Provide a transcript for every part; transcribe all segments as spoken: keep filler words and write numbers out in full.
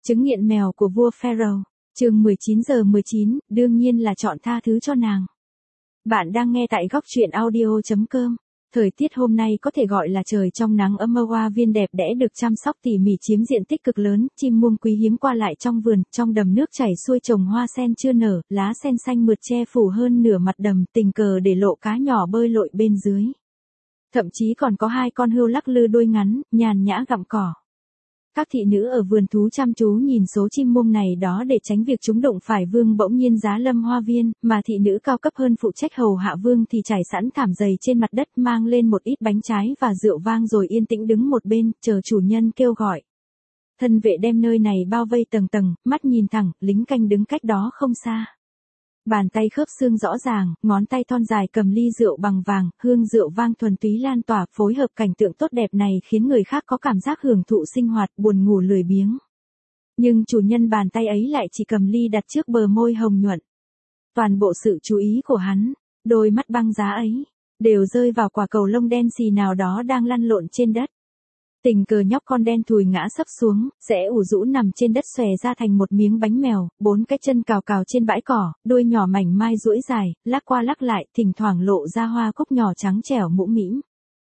Chứng nghiện mèo của vua Pharaoh, chương mười chín giờ mười chín, đương nhiên là chọn tha thứ cho nàng. Bạn đang nghe tại góc truyện audio chấm com. Thời tiết hôm nay có thể gọi là trời trong nắng ấm, hoa viên đẹp đẽ được chăm sóc tỉ mỉ chiếm diện tích cực lớn, chim muông quý hiếm qua lại trong vườn, trong đầm nước chảy xuôi trồng hoa sen chưa nở, lá sen xanh mượt che phủ hơn nửa mặt đầm, tình cờ để lộ cá nhỏ bơi lội bên dưới. Thậm chí còn có hai con hươu lắc lư đuôi ngắn, nhàn nhã gặm cỏ. Các thị nữ ở vườn thú chăm chú nhìn số chim muông này đó để tránh việc chúng đụng phải vương bỗng nhiên giá lâm hoa viên, mà thị nữ cao cấp hơn phụ trách hầu hạ vương thì trải sẵn thảm dày trên mặt đất, mang lên một ít bánh trái và rượu vang rồi yên tĩnh đứng một bên, chờ chủ nhân kêu gọi. Thân vệ đem nơi này bao vây tầng tầng, mắt nhìn thẳng, lính canh đứng cách đó không xa. Bàn tay khớp xương rõ ràng, ngón tay thon dài cầm ly rượu bằng vàng, hương rượu vang thuần túy lan tỏa, phối hợp cảnh tượng tốt đẹp này khiến người khác có cảm giác hưởng thụ sinh hoạt, buồn ngủ lười biếng. Nhưng chủ nhân bàn tay ấy lại chỉ cầm ly đặt trước bờ môi hồng nhuận. Toàn bộ sự chú ý của hắn, đôi mắt băng giá ấy, đều rơi vào quả cầu lông đen xì nào đó đang lăn lộn trên đất. Tình cờ nhóc con đen thùi ngã sấp xuống, rẽ ủ rũ nằm trên đất xòe ra thành một miếng bánh mèo, bốn cái chân cào cào trên bãi cỏ, đuôi nhỏ mảnh mai duỗi dài, lắc qua lắc lại, thỉnh thoảng lộ ra hoa cúc nhỏ trắng trẻo mũm mĩm.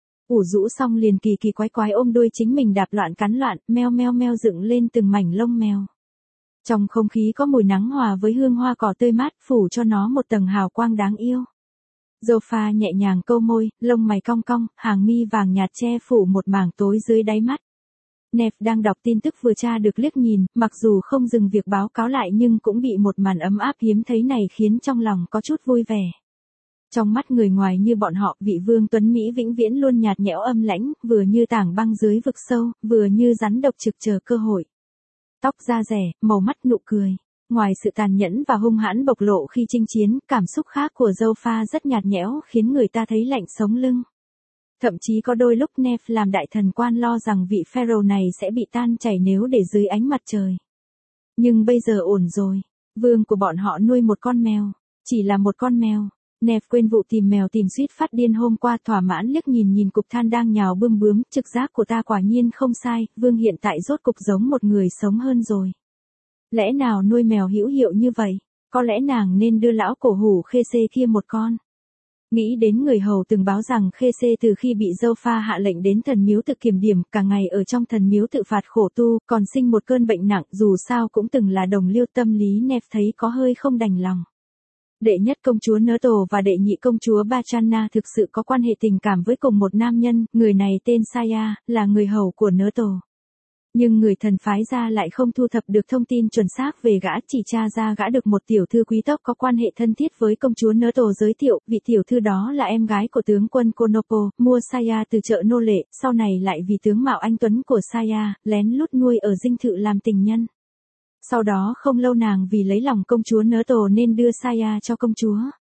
Ủ rũ xong liền kỳ kỳ quái quái ôm đuôi chính mình đạp loạn cắn loạn, meo meo meo dựng lên từng mảnh lông mèo. Trong không khí có mùi nắng hòa với hương hoa cỏ tươi mát, phủ cho nó một tầng hào quang đáng yêu. Zofa nhẹ nhàng câu môi, lông mày cong cong, hàng mi vàng nhạt che phủ một mảng tối dưới đáy mắt. Nef đang đọc tin tức vừa tra được liếc nhìn, mặc dù không dừng việc báo cáo lại nhưng cũng bị một màn ấm áp hiếm thấy này khiến trong lòng có chút vui vẻ. Trong mắt người ngoài như bọn họ, vị vương tuấn Mỹ vĩnh viễn luôn nhạt nhẽo âm lãnh, vừa như tảng băng dưới vực sâu, vừa như rắn độc trực chờ cơ hội. Tóc da rẻ, màu mắt nụ cười. Ngoài sự tàn nhẫn và hung hãn bộc lộ khi chinh chiến, cảm xúc khác của Zofa rất nhạt nhẽo khiến người ta thấy lạnh sống lưng. Thậm chí có đôi lúc Nef làm đại thần quan lo rằng vị Pharaoh này sẽ bị tan chảy nếu để dưới ánh mặt trời. Nhưng bây giờ ổn rồi, vương của bọn họ nuôi một con mèo, chỉ là một con mèo. Nef quên vụ tìm mèo tìm suýt phát điên hôm qua, thỏa mãn liếc nhìn nhìn cục than đang nhào bươm bướm, trực giác của ta quả nhiên không sai, vương hiện tại rốt cục giống một người sống hơn rồi. Lẽ nào nuôi mèo hữu hiệu như vậy, có lẽ nàng nên đưa lão cổ hủ Khê Xê kia một con. Nghĩ đến người hầu từng báo rằng Khê Xê từ khi bị Zofa hạ lệnh đến thần miếu tự kiểm điểm, cả ngày ở trong thần miếu tự phạt khổ tu, còn sinh một cơn bệnh nặng, dù sao cũng từng là đồng liêu, tâm lý Nef thấy có hơi không đành lòng. Đệ nhất công chúa Nớ Tổ và đệ nhị công chúa Bachanna thực sự có quan hệ tình cảm với cùng một nam nhân, người này tên Saya, là người hầu của Nớ Tổ. Nhưng người thần phái ra lại không thu thập được thông tin chuẩn xác về gã, chỉ tra ra gã được một tiểu thư quý tộc có quan hệ thân thiết với công chúa Nớ Tổ giới thiệu, vị tiểu thư đó là em gái của tướng quân Konopo, mua Saya từ chợ nô lệ, sau này lại vì tướng mạo anh tuấn của Saya, lén lút nuôi ở dinh thự làm tình nhân. Sau đó không lâu nàng vì lấy lòng công chúa Nớ Tổ nên đưa Saya cho công chúa.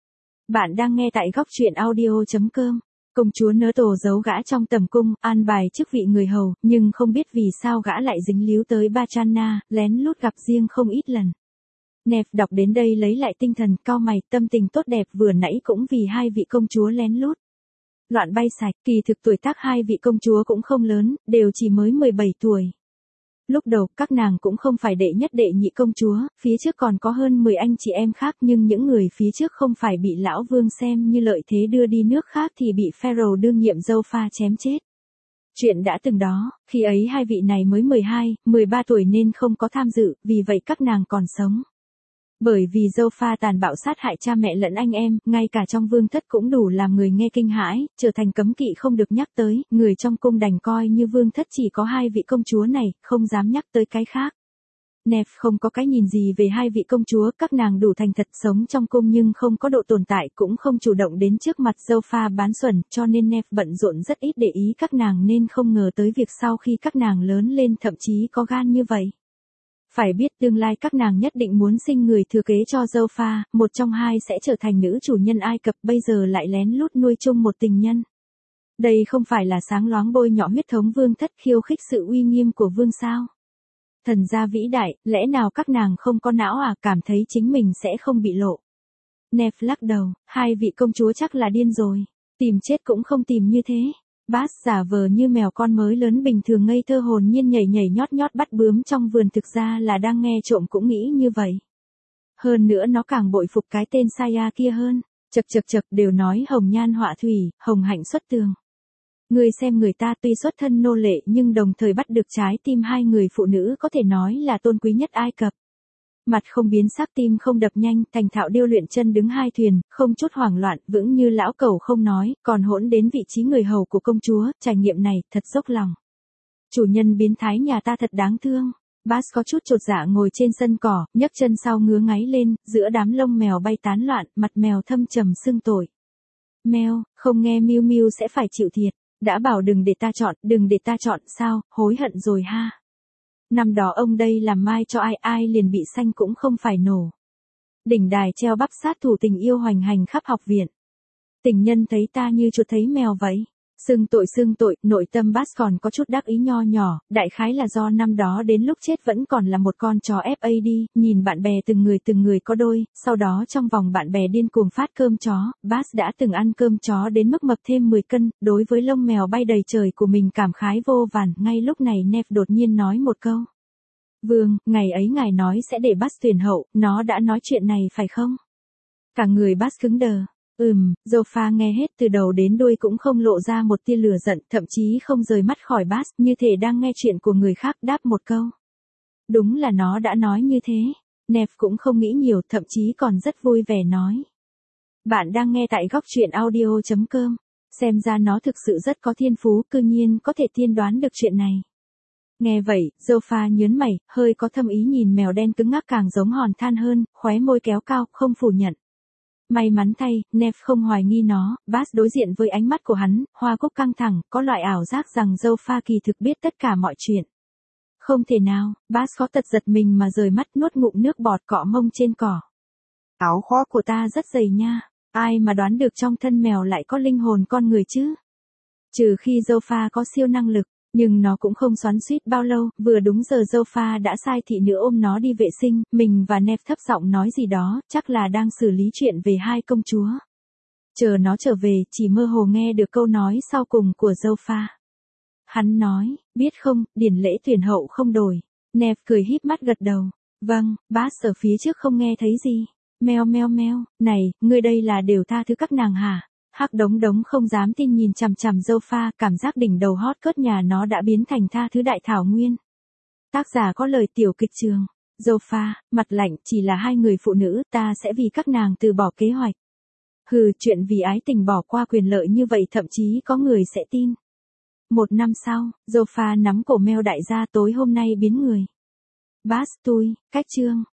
Bạn đang nghe tại góc truyện audio chấm com. Công chúa Nớ Tổ giấu gã trong tầm cung, an bài chức vị người hầu, nhưng không biết vì sao gã lại dính líu tới Bachanna, lén lút gặp riêng không ít lần. Nef đọc đến đây lấy lại tinh thần, cau mày, tâm tình tốt đẹp vừa nãy cũng vì hai vị công chúa lén lút loạn bay sạch, kỳ thực tuổi tác hai vị công chúa cũng không lớn, đều chỉ mới mười bảy tuổi. Lúc đầu, các nàng cũng không phải đệ nhất đệ nhị công chúa, phía trước còn có hơn mười anh chị em khác, nhưng những người phía trước không phải bị lão vương xem như lợi thế đưa đi nước khác thì bị Pharaoh đương nhiệm Zofa chém chết. Chuyện đã từng đó, khi ấy hai vị này mới mười hai, mười ba tuổi nên không có tham dự, vì vậy các nàng còn sống. Bởi vì Zofa tàn bạo sát hại cha mẹ lẫn anh em, ngay cả trong vương thất cũng đủ làm người nghe kinh hãi, trở thành cấm kỵ không được nhắc tới, người trong cung đành coi như vương thất chỉ có hai vị công chúa này, không dám nhắc tới cái khác. Nef không có cái nhìn gì về hai vị công chúa, các nàng đủ thành thật sống trong cung nhưng không có độ tồn tại, cũng không chủ động đến trước mặt Zofa bán xuẩn, cho nên Nef bận rộn rất ít để ý các nàng nên không ngờ tới việc sau khi các nàng lớn lên thậm chí có gan như vậy. Phải biết tương lai các nàng nhất định muốn sinh người thừa kế cho Zofa, một trong hai sẽ trở thành nữ chủ nhân Ai Cập, bây giờ lại lén lút nuôi chung một tình nhân. Đây không phải là sáng loáng bôi nhọ huyết thống vương thất, khiêu khích sự uy nghiêm của vương sao? Thần gia vĩ đại, lẽ nào các nàng không có não à, cảm thấy chính mình sẽ không bị lộ. Nef lắc đầu, hai vị công chúa chắc là điên rồi, tìm chết cũng không tìm như thế. Bass giả vờ như mèo con mới lớn bình thường ngây thơ hồn nhiên nhảy nhảy nhót nhót bắt bướm trong vườn, thực ra là đang nghe trộm cũng nghĩ như vậy. Hơn nữa nó càng bội phục cái tên Saya kia hơn. Chật chật chật, đều nói hồng nhan họa thủy, hồng hạnh xuất tường. Người xem người ta tuy xuất thân nô lệ nhưng đồng thời bắt được trái tim hai người phụ nữ có thể nói là tôn quý nhất Ai Cập. Mặt không biến sắc, tim không đập nhanh, thành thạo điêu luyện, chân đứng hai thuyền, không chút hoảng loạn, vững như lão cẩu không nói, còn hỗn đến vị trí người hầu của công chúa, trải nghiệm này thật dốc lòng. Chủ nhân biến thái nhà ta thật đáng thương. Bass có chút chột dạ ngồi trên sân cỏ, nhấc chân sau ngứa ngáy lên, giữa đám lông mèo bay tán loạn, mặt mèo thâm trầm sưng tội. Mèo, không nghe Miu Miu sẽ phải chịu thiệt. Đã bảo đừng để ta chọn, đừng để ta chọn, sao, hối hận rồi ha. Năm đó ông đây làm mai cho ai ai liền bị xanh cũng không phải nổ. Đỉnh đài treo bắp sát thủ tình yêu hoành hành khắp học viện. Tình nhân thấy ta như chuột thấy mèo vậy. Xưng tội xưng tội, nội tâm Bass còn có chút đắc ý nho nhỏ, đại khái là do năm đó đến lúc chết vẫn còn là một con chó ép a đê, nhìn bạn bè từng người từng người có đôi, sau đó trong vòng bạn bè điên cuồng phát cơm chó, Bass đã từng ăn cơm chó đến mức mập thêm mười cân, đối với lông mèo bay đầy trời của mình cảm khái vô vàn, ngay lúc này Neve đột nhiên nói một câu. Vương, ngày ấy ngài nói sẽ để Bass tuyển hậu, nó đã nói chuyện này phải không? Cả người Bass cứng đờ. Ừm, Zofa nghe hết từ đầu đến đuôi cũng không lộ ra một tia lửa giận, thậm chí không rời mắt khỏi Bass, như thể đang nghe chuyện của người khác, đáp một câu. Đúng là nó đã nói như thế. Neve cũng không nghĩ nhiều, thậm chí còn rất vui vẻ nói. Bạn đang nghe tại góc truyện audio chấm com. Xem ra nó thực sự rất có thiên phú, cư nhiên có thể tiên đoán được chuyện này. Nghe vậy, Zofa nhớn mày, hơi có thâm ý nhìn mèo đen cứng ngắc càng giống hòn than hơn, khóe môi kéo cao, không phủ nhận. May mắn thay, Neve không hoài nghi nó, Bass đối diện với ánh mắt của hắn, hoa cúc căng thẳng, có loại ảo giác rằng Zofa kỳ thực biết tất cả mọi chuyện. Không thể nào, Bass có tật giật mình mà rời mắt nuốt ngụm nước bọt cọ mông trên cỏ. Áo khoác của ta rất dày nha, ai mà đoán được trong thân mèo lại có linh hồn con người chứ? Trừ khi Zofa có siêu năng lực. Nhưng nó cũng không xoắn xuýt bao lâu, vừa đúng giờ Zofa đã sai thị nữ ôm nó đi vệ sinh, mình và Neve thấp giọng nói gì đó, chắc là đang xử lý chuyện về hai công chúa. Chờ nó trở về, chỉ mơ hồ nghe được câu nói sau cùng của Zofa. Hắn nói, biết không, điển lễ tuyển hậu không đổi. Neve cười híp mắt gật đầu. Vâng, Bass ở phía trước không nghe thấy gì. Meo meo meo, này, ngươi đây là đều tha thứ các nàng hả? Hắc Đống Đống không dám tin nhìn chằm chằm Zofa, cảm giác đỉnh đầu hot cớt nhà nó đã biến thành tha thứ đại thảo nguyên. Tác giả có lời tiểu kịch trường. Zofa, mặt lạnh, chỉ là hai người phụ nữ, ta sẽ vì các nàng từ bỏ kế hoạch. Hừ, chuyện vì ái tình bỏ qua quyền lợi như vậy thậm chí có người sẽ tin. Một năm sau, Zofa nắm cổ meo đại gia tối hôm nay biến người. Bass, tôi, cách chương.